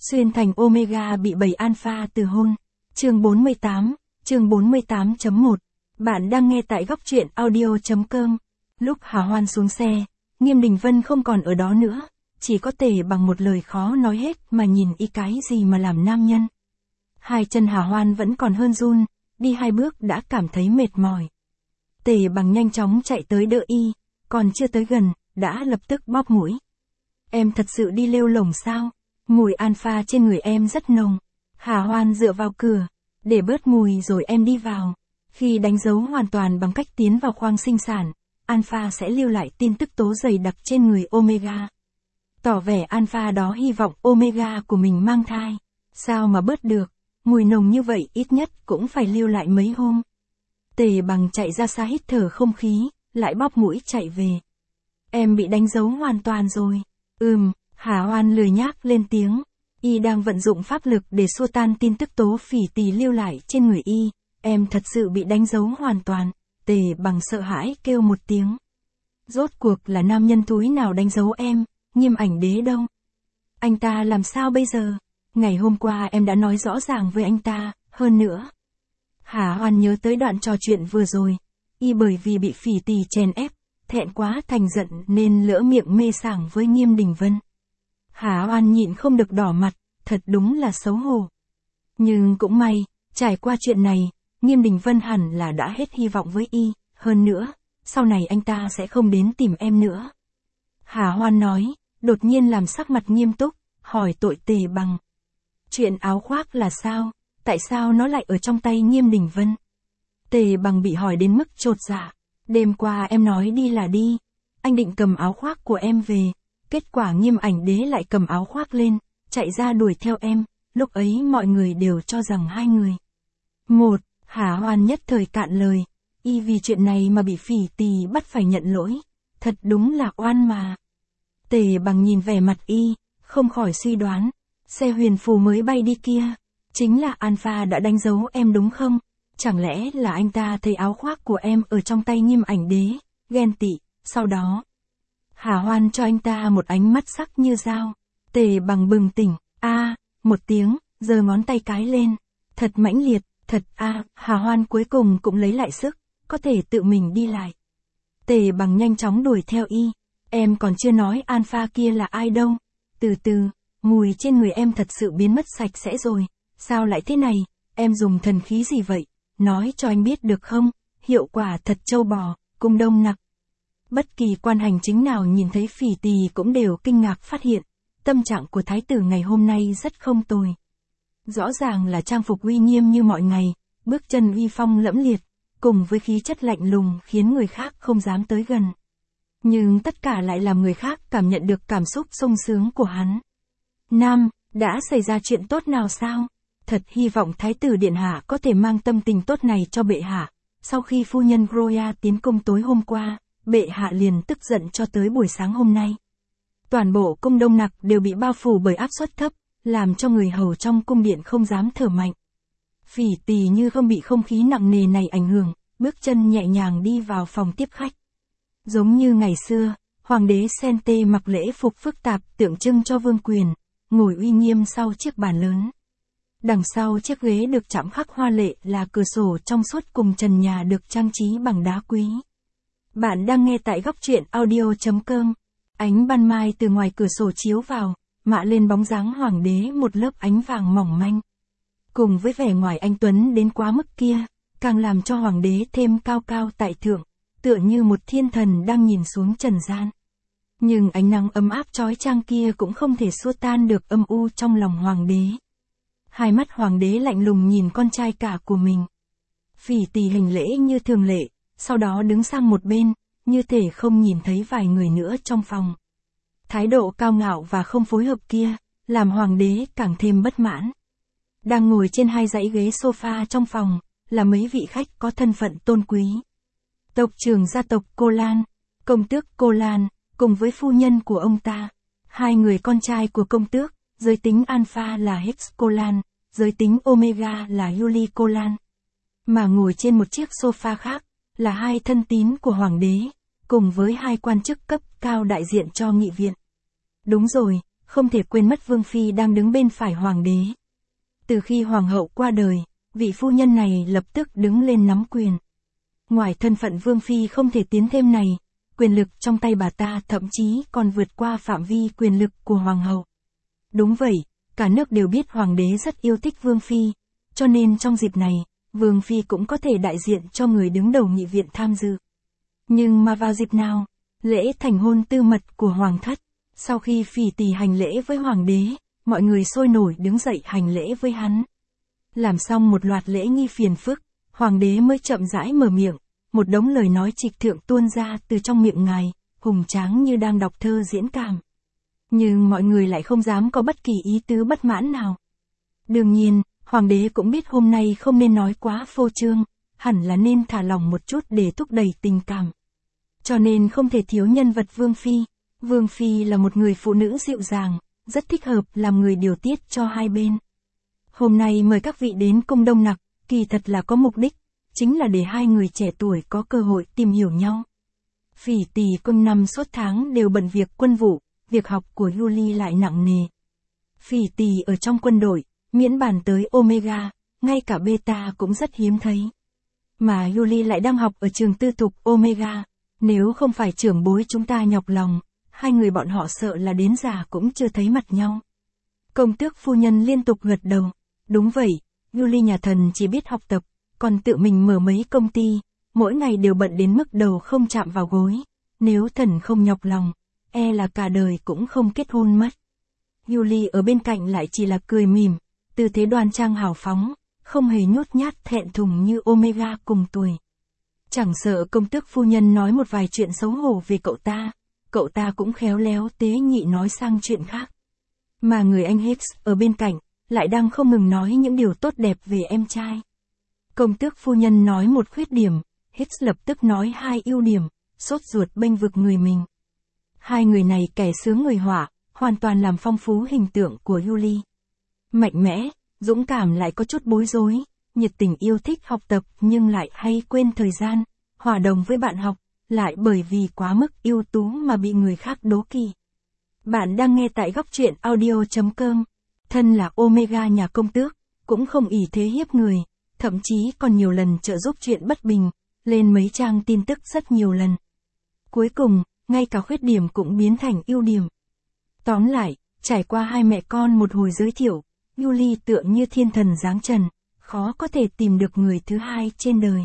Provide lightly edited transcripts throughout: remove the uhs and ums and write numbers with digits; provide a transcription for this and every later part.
Xuyên thành Omega bị 7 Alpha từ hôn. Chương 48, chương 48.1. Bạn đang nghe tại góc truyện audio.com. Lúc Hà Hoan xuống xe, Nghiêm Đình Vân không còn ở đó nữa, chỉ có Tề Bằng một lời khó nói hết mà nhìn y cái gì mà làm nam nhân. Hai chân Hà Hoan vẫn còn hơn run, đi 2 bước đã cảm thấy mệt mỏi. Tề Bằng nhanh chóng chạy tới đỡ y, còn chưa tới gần, đã lập tức bóp mũi. Em thật sự đi lêu lổng sao? Mùi Alpha trên người em rất nồng. Hà Hoan dựa vào cửa, để bớt mùi rồi em đi vào. Khi đánh dấu hoàn toàn bằng cách tiến vào khoang sinh sản, Alpha sẽ lưu lại tin tức tố dày đặc trên người Omega. Tỏ vẻ Alpha đó hy vọng Omega của mình mang thai. Sao mà bớt được, mùi nồng như vậy ít nhất cũng phải lưu lại mấy hôm. Tề Bằng chạy ra xa hít thở không khí, lại bóp mũi chạy về. Em bị đánh dấu hoàn toàn rồi. Hà Hoan lười nhác lên tiếng. Y đang vận dụng pháp lực để xua tan tin tức tố phỉ tỳ lưu lại trên người y. Em thật sự bị đánh dấu hoàn toàn. Tề Bằng sợ hãi kêu một tiếng. Rốt cuộc là nam nhân thúi nào đánh dấu em, Nghiêm Ảnh Đế đâu? Anh ta làm sao bây giờ? Ngày hôm qua em đã nói rõ ràng với anh ta, hơn nữa. Hà Hoan nhớ tới đoạn trò chuyện vừa rồi. Y bởi vì bị phỉ tỳ chèn ép, thẹn quá thành giận nên lỡ miệng mê sảng với Nghiêm Đình Vân. Hà Hoan nhịn không được đỏ mặt, thật đúng là xấu hổ. Nhưng cũng may, trải qua chuyện này, Nghiêm Đình Vân hẳn là đã hết hy vọng với y, hơn nữa, sau này anh ta sẽ không đến tìm em nữa. Hà Hoan nói, đột nhiên làm sắc mặt nghiêm túc, hỏi tội Tề Bằng. Chuyện áo khoác là sao? Tại sao nó lại ở trong tay Nghiêm Đình Vân? Tề Bằng bị hỏi đến mức chột dạ. Đêm qua em nói đi là đi. Anh định cầm áo khoác của em về. Kết quả Nghiêm Ảnh Đế lại cầm áo khoác lên, chạy ra đuổi theo em. Lúc ấy mọi người đều cho rằng hai người. Hà Hoan nhất thời cạn lời. Y vì chuyện này mà bị phỉ tỳ bắt phải nhận lỗi. Thật đúng là oan mà. Tề Bằng nhìn vẻ mặt y, không khỏi suy đoán. Xe huyền phù mới bay đi kia, chính là Alpha đã đánh dấu em đúng không? Chẳng lẽ là anh ta thấy áo khoác của em ở trong tay Nghiêm Ảnh Đế, ghen tị, sau đó. Hà Hoan cho anh ta một ánh mắt sắc như dao. Tề Bằng bừng tỉnh, một tiếng, giơ ngón tay cái lên. Thật mãnh liệt, thật Hà Hoan cuối cùng cũng lấy lại sức, có thể tự mình đi lại. Tề Bằng nhanh chóng đuổi theo y. Em còn chưa nói Alpha kia là ai đâu. Từ từ, mùi trên người em thật sự biến mất sạch sẽ rồi. Sao lại thế này, em dùng thần khí gì vậy? Nói cho anh biết được không? Hiệu quả thật trâu bò, cung đông nặc. Bất kỳ quan hành chính nào nhìn thấy phỉ tỳ cũng đều kinh ngạc phát hiện. Tâm trạng của thái tử ngày hôm nay rất không tồi. Rõ ràng là trang phục uy nghiêm như mọi ngày, bước chân uy phong lẫm liệt, cùng với khí chất lạnh lùng khiến người khác không dám tới gần. Nhưng tất cả lại làm người khác cảm nhận được cảm xúc sung sướng của hắn. Đã xảy ra chuyện tốt nào sao? Thật hy vọng Thái tử Điện Hạ có thể mang tâm tình tốt này cho bệ hạ. Sau khi phu nhân Groya tiến cung tối hôm qua, bệ hạ liền tức giận cho tới buổi sáng hôm nay. Toàn bộ cung đông nặc đều bị bao phủ bởi áp suất thấp, làm cho người hầu trong cung điện không dám thở mạnh. Phỉ tỳ như không bị không khí nặng nề này ảnh hưởng, bước chân nhẹ nhàng đi vào phòng tiếp khách. Giống như ngày xưa, hoàng đế Sente mặc lễ phục phức tạp tượng trưng cho vương quyền, ngồi uy nghiêm sau chiếc bàn lớn. Đằng sau chiếc ghế được chạm khắc hoa lệ là cửa sổ trong suốt cùng trần nhà được trang trí bằng đá quý. Bạn đang nghe tại góc truyện audio.com. Ánh ban mai từ ngoài cửa sổ chiếu vào, mạ lên bóng dáng hoàng đế một lớp ánh vàng mỏng manh. Cùng với vẻ ngoài anh tuấn đến quá mức kia, càng làm cho hoàng đế thêm cao cao tại thượng, tựa như một thiên thần đang nhìn xuống trần gian. Nhưng ánh nắng ấm áp chói chang kia cũng không thể xua tan được âm u trong lòng hoàng đế. Hai mắt hoàng đế lạnh lùng nhìn con trai cả của mình. Phỉ tỳ hành lễ như thường lệ, sau đó đứng sang một bên, như thể không nhìn thấy vài người nữa trong phòng. Thái độ cao ngạo và không phối hợp kia, làm hoàng đế càng thêm bất mãn. Đang ngồi trên 2 dãy ghế sofa trong phòng, là mấy vị khách có thân phận tôn quý. Tộc trưởng gia tộc Cô Lan, công tước Cô Lan, cùng với phu nhân của ông ta. 2 người con trai của công tước, giới tính Alpha là Hex Cô Lan, giới tính Omega là Yuli Cô Lan. Mà ngồi trên một chiếc sofa khác, là 2 thân tín của hoàng đế, cùng với 2 quan chức cấp cao đại diện cho nghị viện. Đúng rồi, không thể quên mất Vương Phi đang đứng bên phải hoàng đế. Từ khi hoàng hậu qua đời, vị phu nhân này lập tức đứng lên nắm quyền. Ngoài thân phận Vương Phi không thể tiến thêm này, quyền lực trong tay bà ta thậm chí còn vượt qua phạm vi quyền lực của hoàng hậu. Đúng vậy, cả nước đều biết hoàng đế rất yêu thích Vương Phi, cho nên trong dịp này, Vương Phi cũng có thể đại diện cho người đứng đầu nghị viện tham dự. Nhưng mà vào dịp nào, lễ thành hôn tư mật của hoàng thất, sau khi Phỉ Tỳ hành lễ với hoàng đế, mọi người sôi nổi đứng dậy hành lễ với hắn. Làm xong một loạt lễ nghi phiền phức, hoàng đế mới chậm rãi mở miệng, một đống lời nói trịch thượng tuôn ra từ trong miệng ngài, hùng tráng như đang đọc thơ diễn cảm. Nhưng mọi người lại không dám có bất kỳ ý tứ bất mãn nào. Đương nhiên, hoàng đế cũng biết hôm nay không nên nói quá phô trương, hẳn là nên thả lỏng một chút để thúc đẩy tình cảm. Cho nên không thể thiếu nhân vật Vương Phi. Vương Phi là một người phụ nữ dịu dàng, rất thích hợp làm người điều tiết cho hai bên. Hôm nay mời các vị đến cung Đông Nặc, kỳ thật là có mục đích, chính là để hai người trẻ tuổi có cơ hội tìm hiểu nhau. Phỉ Tỳ quanh năm suốt tháng đều bận việc quân vụ, việc học của Julie lại nặng nề. Phỉ Tỳ ở trong quân đội, miễn bàn tới Omega, ngay cả Beta cũng rất hiếm thấy. Mà Julie lại đang học ở trường tư thục Omega, nếu không phải trưởng bối chúng ta nhọc lòng, hai người bọn họ sợ là đến già cũng chưa thấy mặt nhau. Công tước phu nhân liên tục gật đầu. Đúng vậy, Julie nhà thần chỉ biết học tập, còn tự mình mở mấy công ty, mỗi ngày đều bận đến mức đầu không chạm vào gối. Nếu thần không nhọc lòng, e là cả đời cũng không kết hôn mất. Julie ở bên cạnh lại chỉ là cười mỉm, tư thế đoan trang hào phóng, không hề nhút nhát thẹn thùng như Omega cùng tuổi. Chẳng sợ công tước phu nhân nói một vài chuyện xấu hổ về cậu ta cũng khéo léo tế nhị nói sang chuyện khác. Mà người anh Hicks ở bên cạnh, lại đang không ngừng nói những điều tốt đẹp về em trai. Công tước phu nhân nói một khuyết điểm, Hicks lập tức nói hai ưu điểm, sốt ruột bênh vực người mình. Hai người này kẻ sướng người họa, hoàn toàn làm phong phú hình tượng của Julie. Mạnh mẽ, dũng cảm lại có chút bối rối, nhiệt tình yêu thích học tập nhưng lại hay quên thời gian, hòa đồng với bạn học, lại bởi vì quá mức ưu tú mà bị người khác đố kỵ. Bạn đang nghe tại góc truyện audio.com. Thân là Omega nhà công tước, cũng không ỷ thế hiếp người, thậm chí còn nhiều lần trợ giúp chuyện bất bình, lên mấy trang tin tức rất nhiều lần. Cuối cùng, ngay cả khuyết điểm cũng biến thành ưu điểm. Tóm lại, trải qua hai mẹ con một hồi giới thiệu, Julie tựa như thiên thần giáng trần, khó có thể tìm được người thứ hai trên đời.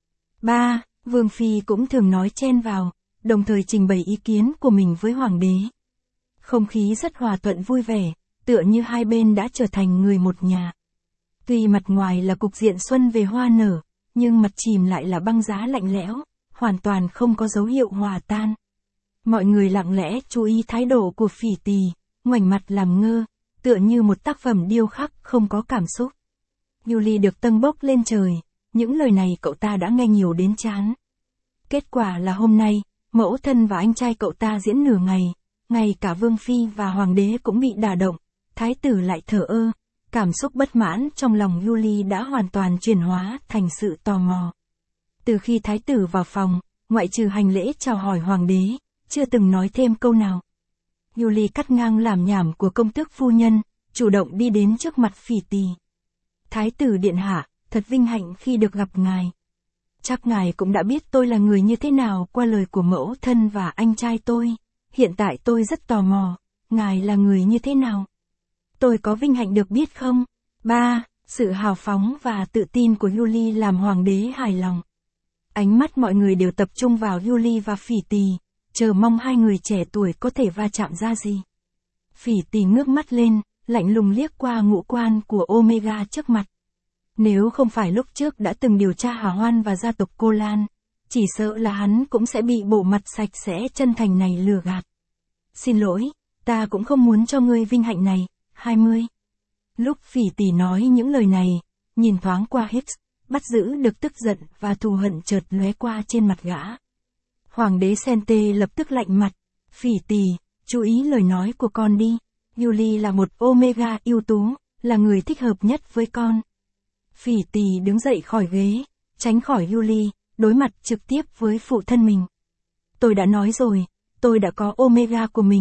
3. Vương Phi cũng thường nói chen vào, đồng thời trình bày ý kiến của mình với hoàng đế. Không khí rất hòa thuận vui vẻ, tựa như hai bên đã trở thành người một nhà. Tuy mặt ngoài là cục diện xuân về hoa nở, nhưng mặt chìm lại là băng giá lạnh lẽo, hoàn toàn không có dấu hiệu hòa tan. Mọi người lặng lẽ chú ý thái độ của Phỉ Tỳ, ngoảnh mặt làm ngơ, tựa như một tác phẩm điêu khắc không có cảm xúc. Julie được tâng bốc lên trời, những lời này cậu ta đã nghe nhiều đến chán. Kết quả là hôm nay, mẫu thân và anh trai cậu ta diễn nửa ngày, ngay cả Vương Phi và Hoàng đế cũng bị đả động, thái tử lại thờ ơ, cảm xúc bất mãn trong lòng Julie đã hoàn toàn chuyển hóa thành sự tò mò. Từ khi thái tử vào phòng, ngoại trừ hành lễ chào hỏi Hoàng đế, chưa từng nói thêm câu nào. Julie cắt ngang lảm nhảm của công tước phu nhân, chủ động đi đến trước mặt Phỉ Tỳ. Thái tử điện hạ, thật vinh hạnh khi được gặp ngài. Chắc ngài cũng đã biết tôi là người như thế nào qua lời của mẫu thân và anh trai tôi. Hiện tại tôi rất tò mò, ngài là người như thế nào? Tôi có vinh hạnh được biết không? 3. Sự hào phóng và tự tin của Julie làm hoàng đế hài lòng. Ánh mắt mọi người đều tập trung vào Julie và Phỉ Tỳ, chờ mong hai người trẻ tuổi có thể va chạm ra gì. Phỉ Tỳ ngước mắt lên, lạnh lùng liếc qua ngũ quan của Omega trước mặt. Nếu không phải lúc trước đã từng điều tra Hà Hoan và gia tộc Cô Lan, chỉ sợ là hắn cũng sẽ bị bộ mặt sạch sẽ chân thành này lừa gạt. Xin lỗi, ta cũng không muốn cho ngươi vinh hạnh này. 20. Lúc Phỉ Tỳ nói những lời này, nhìn thoáng qua Hicks, bắt giữ được tức giận và thù hận chợt lóe qua trên mặt gã. Hoàng đế Sente lập tức lạnh mặt. Phỉ Tỳ, chú ý lời nói của con đi. Julie là một Omega ưu tú, là người thích hợp nhất với con. Phỉ Tỳ đứng dậy khỏi ghế, tránh khỏi Julie, đối mặt trực tiếp với phụ thân mình. Tôi đã nói rồi, tôi đã có Omega của mình,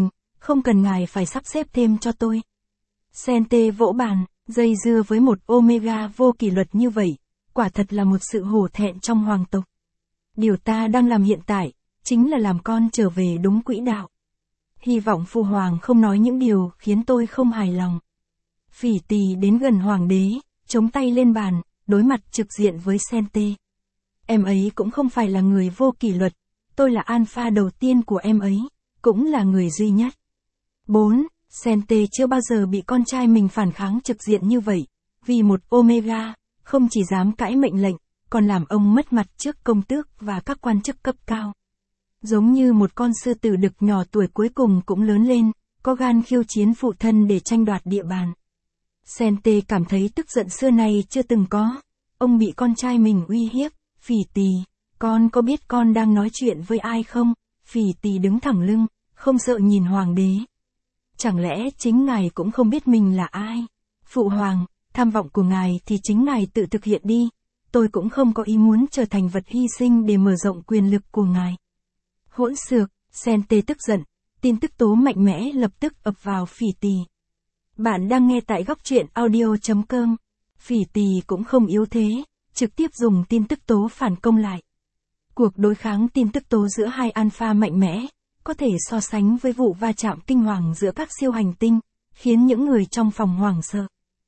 không cần ngài phải sắp xếp thêm cho tôi. Sente vỗ bàn, dây dưa với một Omega vô kỷ luật như vậy, quả thật là một sự hổ thẹn trong hoàng tộc. Điều ta đang làm hiện tại, chính là làm con trở về đúng quỹ đạo. Hy vọng phụ hoàng không nói những điều khiến tôi không hài lòng. Phỉ Tỳ đến gần hoàng đế, chống tay lên bàn, đối mặt trực diện với Sente. Em ấy cũng không phải là người vô kỷ luật, tôi là alpha đầu tiên của em ấy, cũng là người duy nhất. 4. Sente chưa bao giờ bị con trai mình phản kháng trực diện như vậy, vì một Omega, không chỉ dám cãi mệnh lệnh, còn làm ông mất mặt trước công tước và các quan chức cấp cao. Giống như một con sư tử đực nhỏ tuổi cuối cùng cũng lớn lên, có gan khiêu chiến phụ thân để tranh đoạt địa bàn. Sente cảm thấy tức giận xưa nay chưa từng có. Ông bị con trai mình uy hiếp. Phỉ Tỳ, con có biết con đang nói chuyện với ai không? Phỉ Tỳ đứng thẳng lưng, không sợ nhìn hoàng đế. Chẳng lẽ chính ngài cũng không biết mình là ai? Phụ hoàng, tham vọng của ngài thì chính ngài tự thực hiện đi. Tôi cũng không có ý muốn trở thành vật hy sinh để mở rộng quyền lực của ngài. Hỗn xược, Sente tức giận, tin tức tố mạnh mẽ lập tức ập vào Phỉ Tỳ. Bạn đang nghe tại góc truyện audio.com. Phỉ Tỳ cũng không yếu thế, trực tiếp dùng tin tức tố phản công lại. Cuộc đối kháng tin tức tố giữa hai alpha mạnh mẽ, có thể so sánh với vụ va chạm kinh hoàng giữa các siêu hành tinh, khiến những người trong phòng hoảng sợ.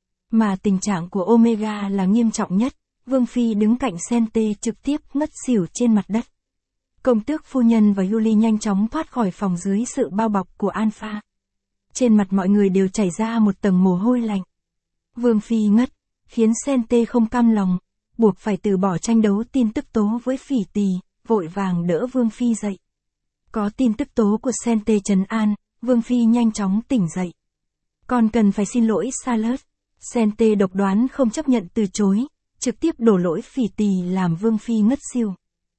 Mà tình trạng của Omega là nghiêm trọng nhất, Vương Phi đứng cạnh Sente trực tiếp ngất xỉu trên mặt đất. Công tước phu nhân và Yuli nhanh chóng thoát khỏi phòng dưới sự bao bọc của Alpha. Trên mặt mọi người đều chảy ra một tầng mồ hôi lạnh. Vương Phi ngất, khiến Sente không cam lòng, buộc phải từ bỏ tranh đấu tin tức tố với Phỉ Tỳ, vội vàng đỡ Vương Phi dậy. Có tin tức tố của Sente trấn an, Vương Phi nhanh chóng tỉnh dậy. Còn cần phải xin lỗi Charlotte. Sente độc đoán không chấp nhận từ chối, trực tiếp đổ lỗi Phỉ Tỳ làm Vương Phi ngất xỉu.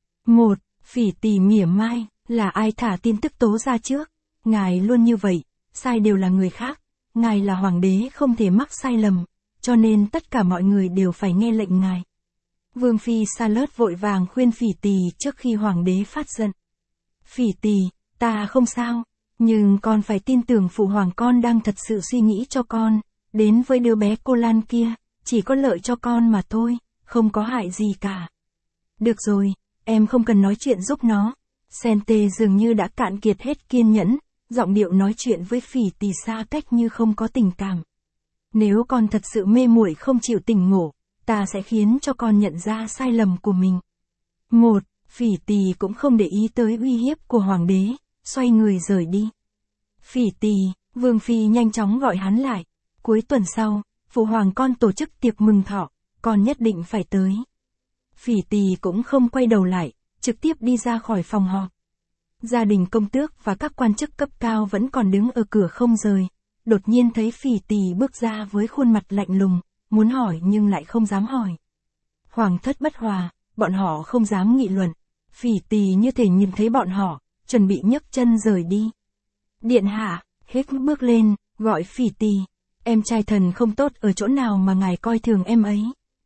1. Phỉ Tỳ mỉa mai, là ai thả tin tức tố ra trước? Ngài luôn như vậy, sai đều là người khác, ngài là hoàng đế không thể mắc sai lầm, cho nên tất cả mọi người đều phải nghe lệnh ngài. Vương Phi Charlotte vội vàng khuyên Phỉ Tỳ trước khi hoàng đế phát giận. Phỉ Tỳ, ta không sao, nhưng con phải tin tưởng phụ hoàng, con đang thật sự suy nghĩ cho con, đến với đứa bé cô Lan kia, chỉ có lợi cho con mà thôi, không có hại gì cả. Được rồi, em không cần nói chuyện giúp nó. Sente dường như đã cạn kiệt hết kiên nhẫn, giọng điệu nói chuyện với Phỉ Tỳ xa cách như không có tình cảm. Nếu con thật sự mê muội không chịu tỉnh ngộ, ta sẽ khiến cho con nhận ra sai lầm của mình. 1. Phỉ Tỳ cũng không để ý tới uy hiếp của hoàng đế, xoay người rời đi. Phỉ Tỳ, Vương Phi nhanh chóng gọi hắn lại. Cuối tuần sau, phụ hoàng con tổ chức tiệc mừng thọ, con nhất định phải tới. Phỉ Tỳ cũng không quay đầu lại, trực tiếp đi ra khỏi phòng họp. Gia đình công tước và các quan chức cấp cao vẫn còn đứng ở cửa không rời. Đột nhiên thấy Phỉ Tỳ bước ra với khuôn mặt lạnh lùng, muốn hỏi nhưng lại không dám hỏi. Hoàng thất bất hòa, bọn họ không dám nghị luận. Phỉ Tỳ như thể nhìn thấy bọn họ, chuẩn bị nhấc chân rời đi. Điện hạ, hết bước lên, gọi Phỉ Tỳ. Em trai thần không tốt ở chỗ nào mà ngài coi thường em ấy.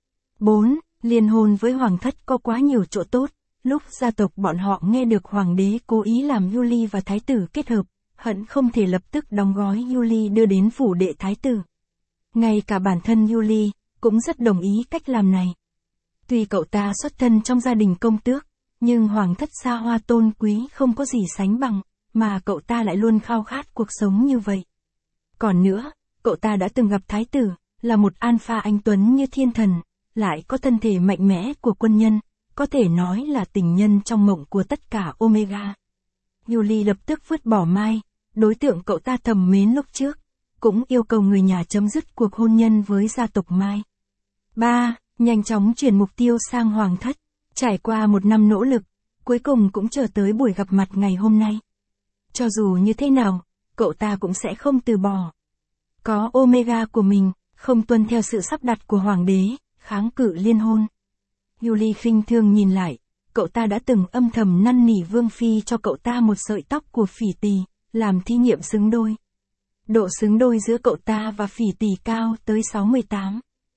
4. Liên hôn với hoàng thất có quá nhiều chỗ tốt. Lúc gia tộc bọn họ nghe được hoàng đế cố ý làm Yuli và thái tử kết hợp, hận không thể lập tức đóng gói Yuli đưa đến phủ đệ thái tử. Ngay cả bản thân Yuli cũng rất đồng ý cách làm này. Tuy cậu ta xuất thân trong gia đình công tước, nhưng hoàng thất xa hoa tôn quý không có gì sánh bằng, mà cậu ta lại luôn khao khát cuộc sống như vậy. Còn nữa, cậu ta đã từng gặp thái tử, là một alpha anh tuấn như thiên thần, lại có thân thể mạnh mẽ của quân nhân, có thể nói là tình nhân trong mộng của tất cả Omega. Yuli lập tức vứt bỏ Mai, đối tượng cậu ta thầm mến lúc trước, cũng yêu cầu người nhà chấm dứt cuộc hôn nhân với gia tộc Mai. 3. Nhanh chóng chuyển mục tiêu sang hoàng thất. Trải qua một năm nỗ lực, cuối cùng cũng chờ tới buổi gặp mặt ngày hôm nay. Cho dù như thế nào, cậu ta cũng sẽ không từ bỏ. Có Omega của mình, không tuân theo sự sắp đặt của hoàng đế, kháng cự liên hôn. Yuli khinh thường nhìn lại, cậu ta đã từng âm thầm năn nỉ Vương Phi cho cậu ta một sợi tóc của Phỉ Tỳ, làm thí nghiệm xứng đôi. Độ xứng đôi giữa cậu ta và Phỉ Tỳ cao tới 68.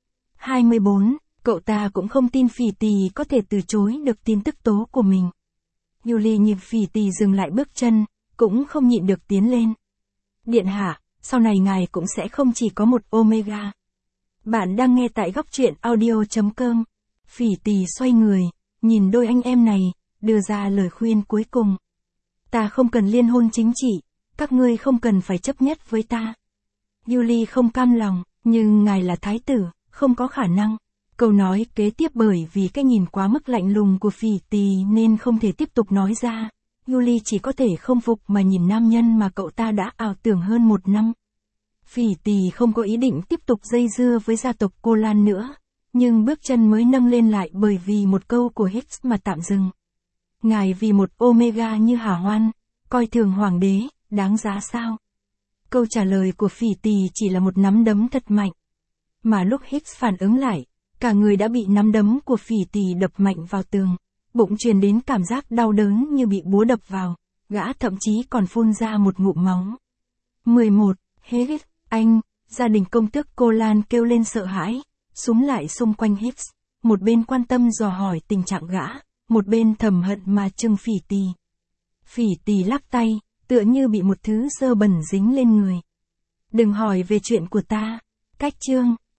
24. Cậu ta cũng không tin Phỉ Tỳ có thể từ chối được tin tức tố của mình. Yuli nhìn Phỉ Tỳ dừng lại bước chân, cũng không nhịn được tiến lên. Điện hạ, sau này ngài cũng sẽ không chỉ có một Omega. Bạn đang nghe tại góc truyện audio.com. Phỉ Tỳ xoay người, nhìn đôi anh em này, đưa ra lời khuyên cuối cùng. Ta không cần liên hôn chính trị, các ngươi không cần phải chấp nhất với ta. Yuli không cam lòng, nhưng ngài là thái tử, không có khả năng. Câu nói kế tiếp bởi vì cái nhìn quá mức lạnh lùng của Phỉ Tỳ nên không thể tiếp tục nói ra. Yuli chỉ có thể không phục mà nhìn nam nhân mà cậu ta đã ảo tưởng hơn 1 năm. Phỉ Tỳ không có ý định tiếp tục dây dưa với gia tộc Cô Lan nữa, nhưng bước chân mới nâng lên lại bởi vì một câu của Hicks mà tạm dừng. Ngài vì một Omega như Hà Hoan, coi thường hoàng đế, đáng giá sao? Câu trả lời của Phỉ Tỳ chỉ là một nắm đấm thật mạnh. Mà lúc Hicks phản ứng lại, cả người đã bị nắm đấm của Phỉ Tỳ đập mạnh vào tường, bụng truyền đến cảm giác đau đớn như bị búa đập vào, gã thậm chí còn phun ra một ngụm máu. 11. Hicks, anh, gia đình công tước Cô Lan kêu lên sợ hãi, xúm lại xung quanh Hicks, một bên quan tâm dò hỏi tình trạng gã, một bên thầm hận mà trừng Phỉ Tỳ. Phỉ Tỳ lắc tay, tựa như bị một thứ dơ bẩn dính lên người. Đừng hỏi về chuyện của ta. Cách chương